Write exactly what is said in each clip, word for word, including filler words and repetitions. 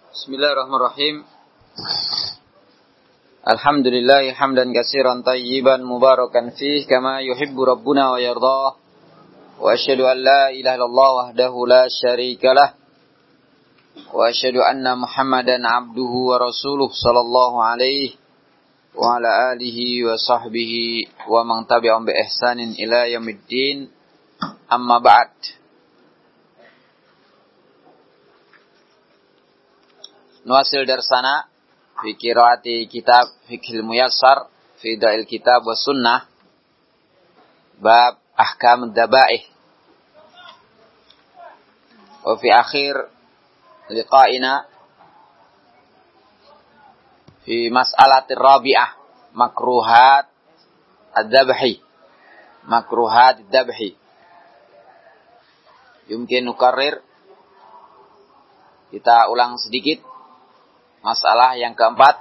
Bismillahirrahmanirrahim. Alhamdulillah hamdan katsiran tayyiban mubarakan fih kama yuhibbu rabbuna wa yardah. Wa asyhadu an la ilaha illallah wahdahu la syarika lah. Wa asyhadu anna Muhammadan abduhu wa rasuluh sallallahu alaihi wa ala alihi wa sahbihi wa man tabi'ahum bi ihsanin ila yaumiddin. Amma ba'd. Nuasil darsana fi qiraati kitab Fiqhul Muyassar fi Da'il Kitab wa Sunnah bab ahkam ad-dabaih. Wa fi akhir liqa'ina fi mas'alatir rabi'ah makruhat ad-dabhi makruhat ad-dabhi. Yumkin nukarrir, kita ulang sedikit masalah yang keempat.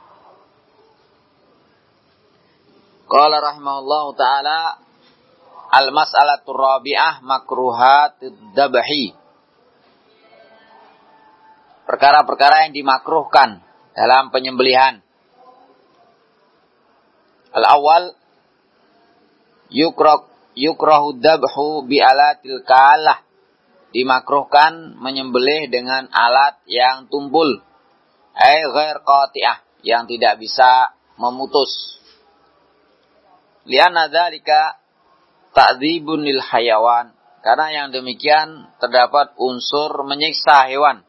Qala rahimahullahu ta'ala al-mas'alatur rabi'ah makruhatud dabhi. Perkara-perkara yang dimakruhkan dalam penyembelihan. Al-awwal yukrah yukrahud dabhu bi alatil kalah. Dimakruhkan menyembelih dengan alat yang tumpul. Ai ghair qati'ah, yang tidak bisa memutus. Lianna dzalika ta'dzibun lil hayawan, karena yang demikian terdapat unsur menyiksa hewan.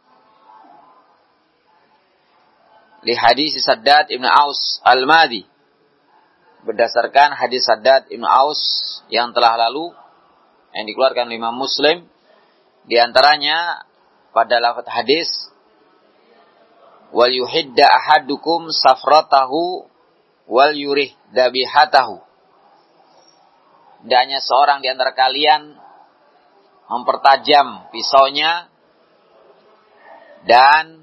Li hadis Saddad Ibn Aus Al-Madi, berdasarkan hadis Saddad Ibn Aus yang telah lalu yang dikeluarkan oleh Imam Muslim, di antaranya pada lafaz hadis wal yuhidda ahadukum safratahu wal yurih dabihatahu. Hendaknya seorang di antara kalian mempertajam pisaunya dan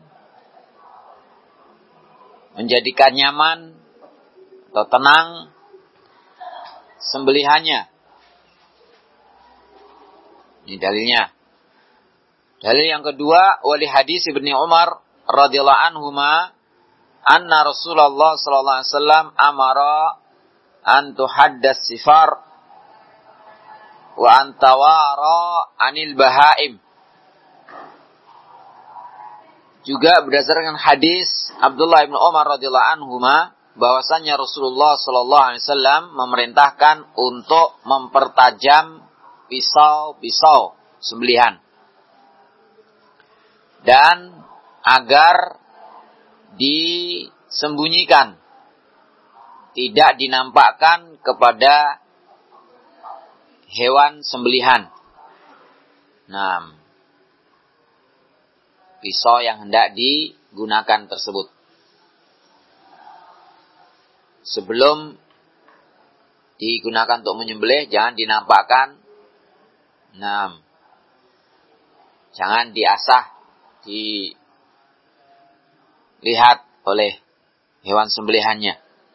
menjadikan nyaman atau tenang sembelihannya. Ini dalilnya. Dalil yang kedua, wali hadis Ibnu Umar radhiyallahu anhuma anna Rasulullah sallallahu alaihi wasallam amara an tuhaddas sifar wa an tawara anil bahaim. Juga berdasarkan hadis Abdullah bin Umar radhiyallahu anhuma bahwasanya Rasulullah sallallahu alaihi wasallam memerintahkan untuk mempertajam pisau-pisau sembelihan dan agar disembunyikan, tidak dinampakkan kepada hewan sembelihan. Nah, pisau yang hendak digunakan tersebut. Sebelum digunakan untuk menyembelih, jangan dinampakkan. Nah, jangan diasah, dilihat oleh hewan sembelihannya.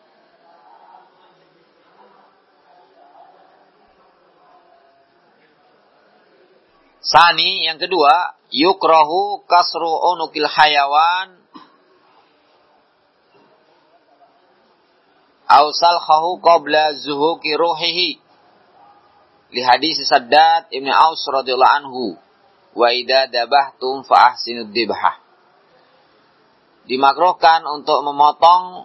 Sani, yang kedua, yukrahu kasru unukil hayawan aw salkhahu qabla zuhuki ruhihi. Li hadis Saddad Ibn Aus radhiyallahu anhu, wa idza dabahtum fa ahsinud dibhah. Dimakruhkan untuk memotong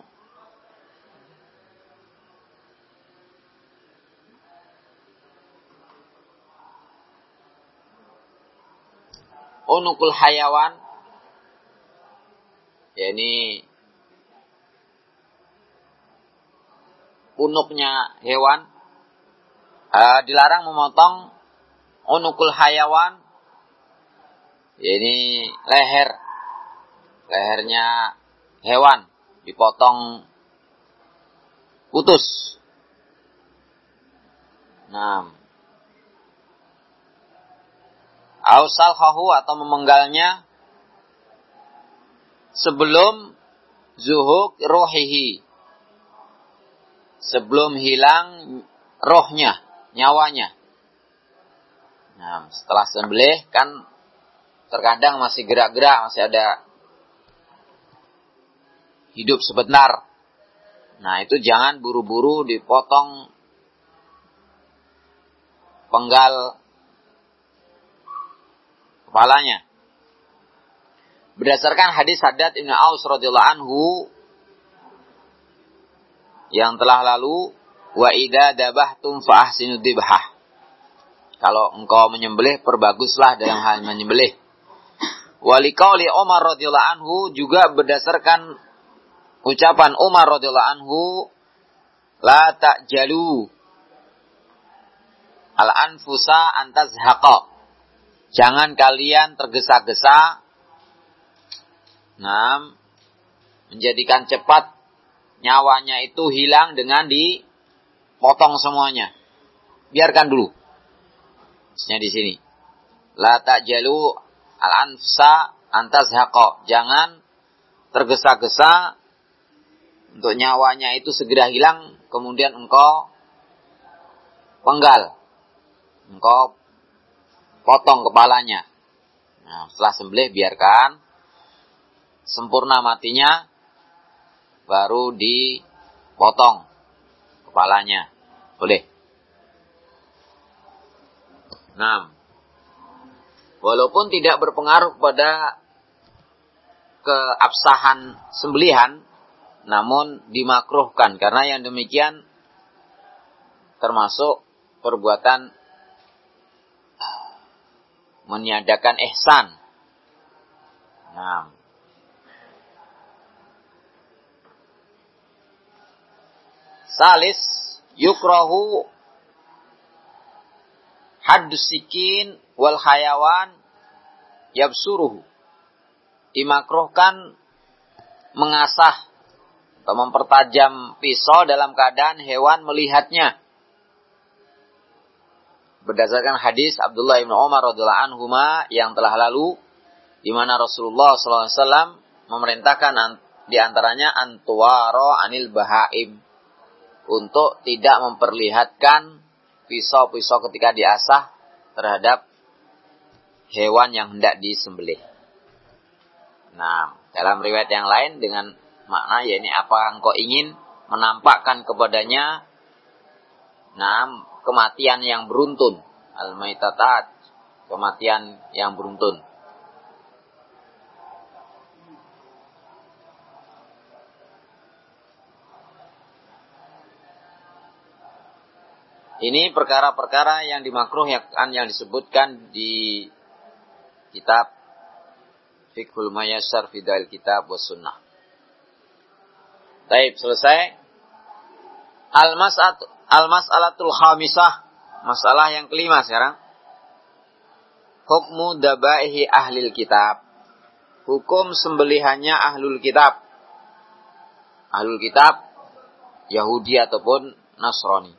unukul hayawan, yakni unuknya hewan. Uh, dilarang memotong unukul hayawan, ini leher, lehernya hewan dipotong putus. Nah, ausal khahu atau memenggalnya sebelum zuhuk ruhihi, sebelum hilang rohnya, nyawanya. Nah, setelah sembelih kan terkadang masih gerak-gerak, masih ada hidup sebentar. Nah, itu jangan buru-buru dipotong penggal kepalanya. Berdasarkan hadis Haddad Ibn Aus radhiyallahu anhu yang telah lalu, wa idza dabahtum fa ahsinu dzibhah. Kalau engkau menyembelih, perbaguslah dalam hal menyembelih. Wa liqauli Umar radhiyallahu anhu, juga berdasarkan ucapan Umar radhiyallahu anhu, la ta'jalu al-anfusa antazhaqa. Jangan kalian tergesa-gesa, nah, menjadikan cepat nyawanya itu hilang dengan dipotong semuanya. Biarkan dulu. Maksudnya di sini, la ta'jalu al-anfusa antazhaqa. Jangan tergesa-gesa untuk nyawanya itu segera hilang, kemudian engkau penggal, engkau potong kepalanya. Nah, setelah sembelih biarkan sempurna matinya, baru dipotong kepalanya. Boleh. Nah, walaupun tidak berpengaruh pada keabsahan sembelihan, namun dimakruhkan, karena yang demikian termasuk perbuatan meniadakan ihsan. Nah, salis yukrahu haddus sikin wal hayawan yabsuruhu. Dimakruhkan mengasah atau mempertajam pisau dalam keadaan hewan melihatnya. Berdasarkan hadis Abdullah bin Umar radhiyallahu anhuma yang telah lalu, di mana Rasulullah sallallahu alaihi wasallam memerintahkan di antaranya antuwaro anil bahaim, untuk tidak memperlihatkan pisau-pisau ketika diasah terhadap hewan yang hendak disembelih. Nah, dalam riwayat yang lain dengan makna, yakni apa engkau ingin menampakkan kepadanya, nah, kematian yang beruntun, al-maitatat, kematian yang beruntun. Ini perkara-perkara yang dimakruhkan yang disebutkan di kitab Fiqhul Mayassar fi Dail Kitab was Sunnah. Baik, selesai. Al-mas'at al-mas'alatul khamisah, masalah yang kelima sekarang. Hukmu dabaihi ahlil kitab. Hukum sembelihannya ahlul kitab. Ahlul kitab Yahudi ataupun Nasrani.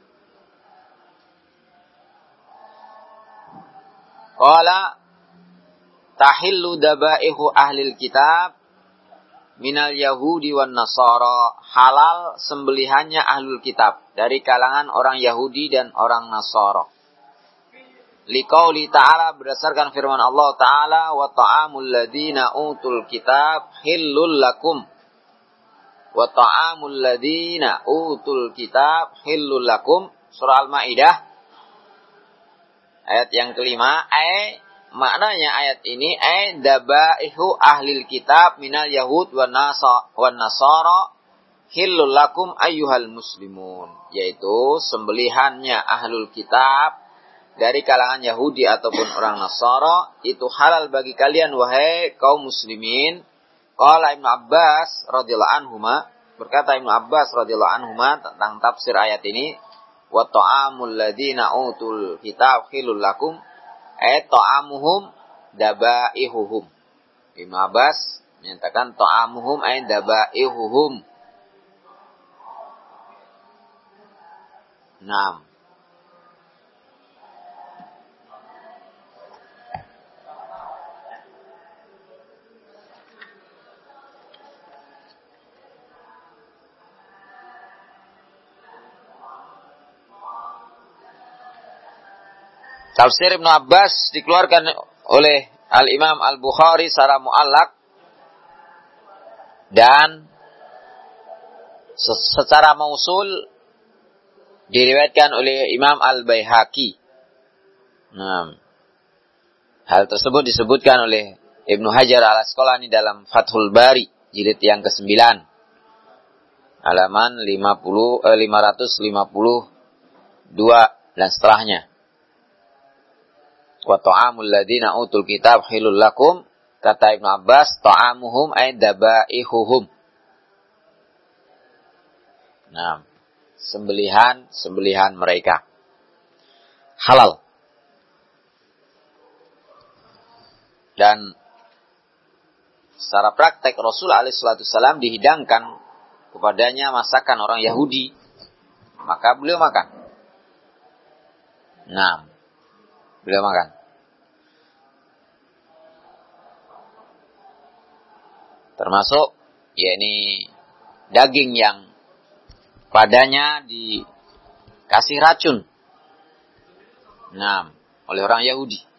Qala tahillu dabaihu ahlil kitab minal yahudi wan nasara. Halal sembelihannya ahlul kitab dari kalangan orang Yahudi dan orang Nasara. Liqauli ta'ala, berdasarkan firman Allah Ta'ala, wa ta'amul ladina utul kitab hillul lakum. Wa ta'amul ladina utul kitab hillul lakum. Surah Al-Maidah ayat yang kelima. Ay, maknanya ayat ini, ay dabaihu ahlil kitab minal yahud wan nasara hillul lakum ayyuhal muslimun. Yaitu sembelihannya ahlul kitab dari kalangan Yahudi ataupun orang Nasara itu halal bagi kalian wahai kaum muslimin. Qala Ibnu Abbas radhiyallahu anhuma, berkata Ibnu Abbas radhiyallahu anhuma tentang tafsir ayat ini, wa ta'amul ladina utul kitab khilul lakum, ay ta'amuhum dabaihuhum. Ibnu Abbas menyatakan ta'amuhum ay dabaihuhum. Naam. Tafsir Ibnu Abbas dikeluarkan oleh Al-Imam Al-Bukhari secara mu'allaq dan secara mausul diriwayatkan oleh Imam Al-Baihaqi. Nah, hal tersebut disebutkan oleh Ibnu Hajar Al-Asqalani dalam Fathul Bari jilid yang kesembilan, halaman lima puluh, eh, lima ratus lima puluh dua dan setelahnya. Wa ta'amul ladzina utul kitab hilul lakum, kata Ibnu Abbas, ta'amuhum ay dabaihuhum. Nah, sembelihan sembelihan mereka halal. Dan secara praktek Rasul alaihi salatu wasallam dihidangkan kepadanya masakan orang Yahudi, maka beliau makan. Nah, beliau makan. Termasuk yakni daging yang padanya dikasih racun. Nah, oleh orang Yahudi.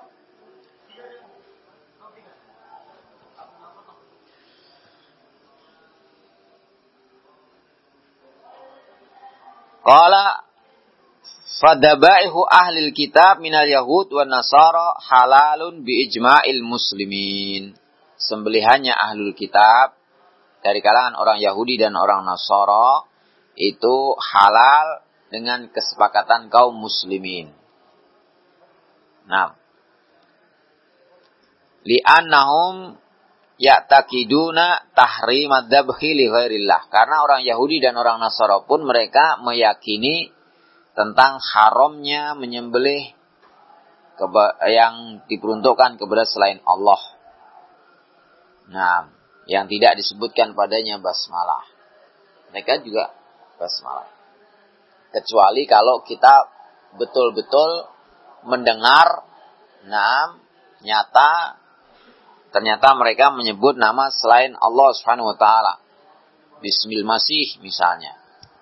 Qala fadabaihu ahlil kitab minal yahud wan nasara halalun bi ijma'il muslimin. Sembelihannya ahlul kitab dari kalangan orang Yahudi dan orang Nasara itu halal dengan kesepakatan kaum muslimin. Nah, li'annahum ya'taqiduna tahrimad dzabhi li ghairillah. Karena orang Yahudi dan orang Nasara pun mereka meyakini tentang haramnya menyembelih yang diperuntukkan kepada selain Allah. Nah, yang tidak disebutkan padanya basmalah. Mereka juga basmalah. Kecuali kalau kita betul-betul mendengar, nah, nyata ternyata mereka menyebut nama selain Allah Subhanahu wa taala. Bismil Masih misalnya.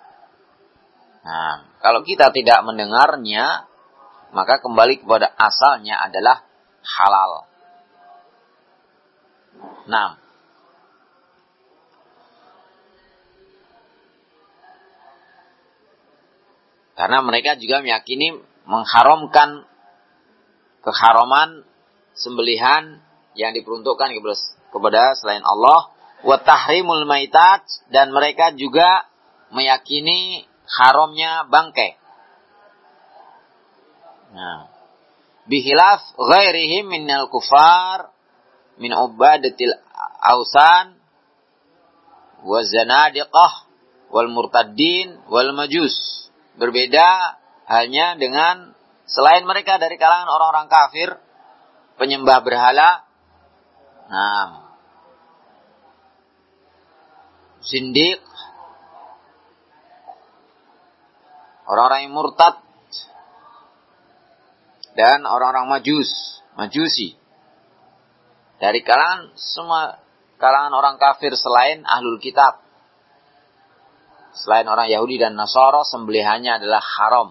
Nah, kalau kita tidak mendengarnya, maka kembali kepada asalnya adalah halal. Nah, karena mereka juga meyakini mengharamkan keharaman sembelihan yang diperuntukkan kepada selain Allah, wa tahrimul maitat, dan mereka juga meyakini haramnya bangkai. Nah, bihilaf ghairihim minal kufar min ubadatil ausan wa zanadiqah wal murtaddin wal majus. Berbeda hanya dengan selain mereka dari kalangan orang-orang kafir, penyembah berhala, nah, zindiq, orang-orang yang murtad, dan orang-orang majus, majusi. Dari kalangan semua kalangan orang kafir selain ahlul kitab. Selain orang Yahudi dan Nasara, sembelihannya adalah haram.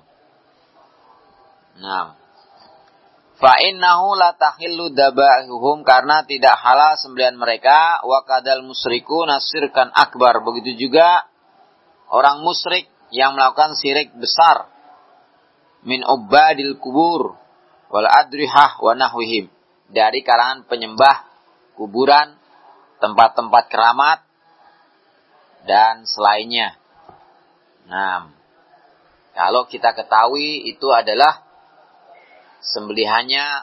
Nah, fa innahu la tahillu dabahuhum, karena tidak halal sembelihan mereka, wa kadal musyriku nasirkan akbar. Begitu juga orang musyrik yang melakukan syirik besar, min ubadil kubur wal adrihah wa nahwihim, dari kalangan penyembah kuburan, tempat-tempat keramat dan selainnya. Nah, kalau kita ketahui itu adalah sembelihannya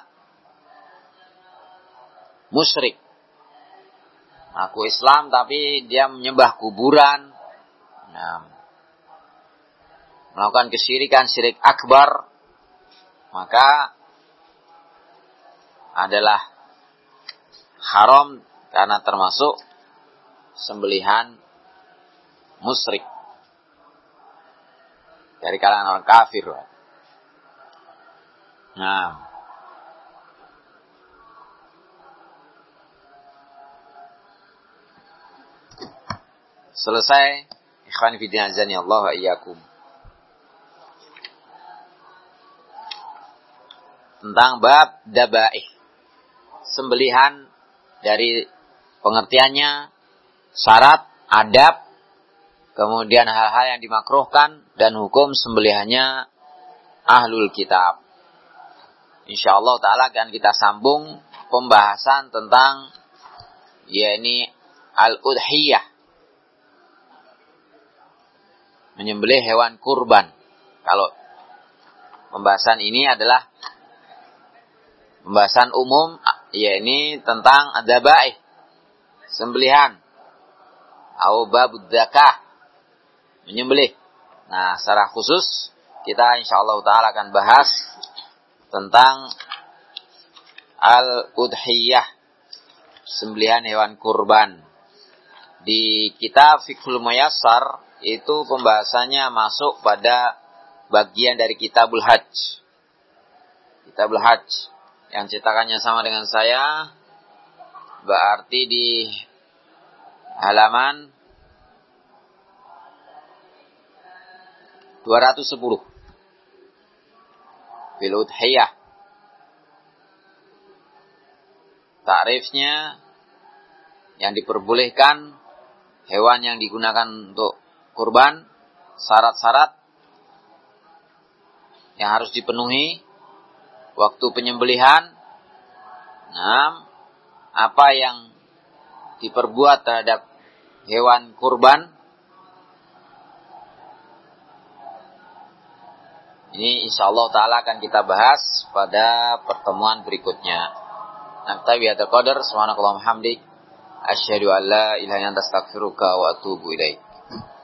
musyrik, aku Islam tapi dia menyembah kuburan, nah, melakukan kesyirikan, syirik akbar, maka adalah haram karena termasuk sembelihan musyrik dari kalangan orang kafir. Nah, selesai. Ikhwan fillah azani Allah wa iyyakum. Tentang bab dabaih, sembelihan dari pengertiannya, syarat, adab, kemudian hal-hal yang dimakruhkan, dan hukum sembelihannya ahlul kitab. Insyaallah ta'ala akan kita sambung pembahasan tentang yakni al-udhiyah, menyembelih hewan kurban. Kalau pembahasan ini adalah pembahasan umum, yakni tentang adzabaih, sembelihan, atau babud zakah, menyembelih. Nah, secara khusus kita insyaallah ta'ala akan bahas tentang al-udhiyah, sembelihan hewan kurban. Di kitab Fiqhul Muyassar itu pembahasannya masuk pada bagian dari Kitabul Hajj. Kitabul Hajj yang cetakannya sama dengan saya, berarti di halaman dua ratus sepuluh. Fil udhiyah. Takrifnya yang diperbolehkan hewan yang digunakan untuk kurban, syarat-syarat yang harus dipenuhi waktu penyembelihan. Nah, apa yang diperbuat terhadap hewan kurban. Ini insyaallah ta'ala akan kita bahas pada pertemuan berikutnya. Naktabi hadza qadar, subhanakallahumma hamdik, asyhadu an la ilaha illa anta astaghfiruka wa atubu ilaik.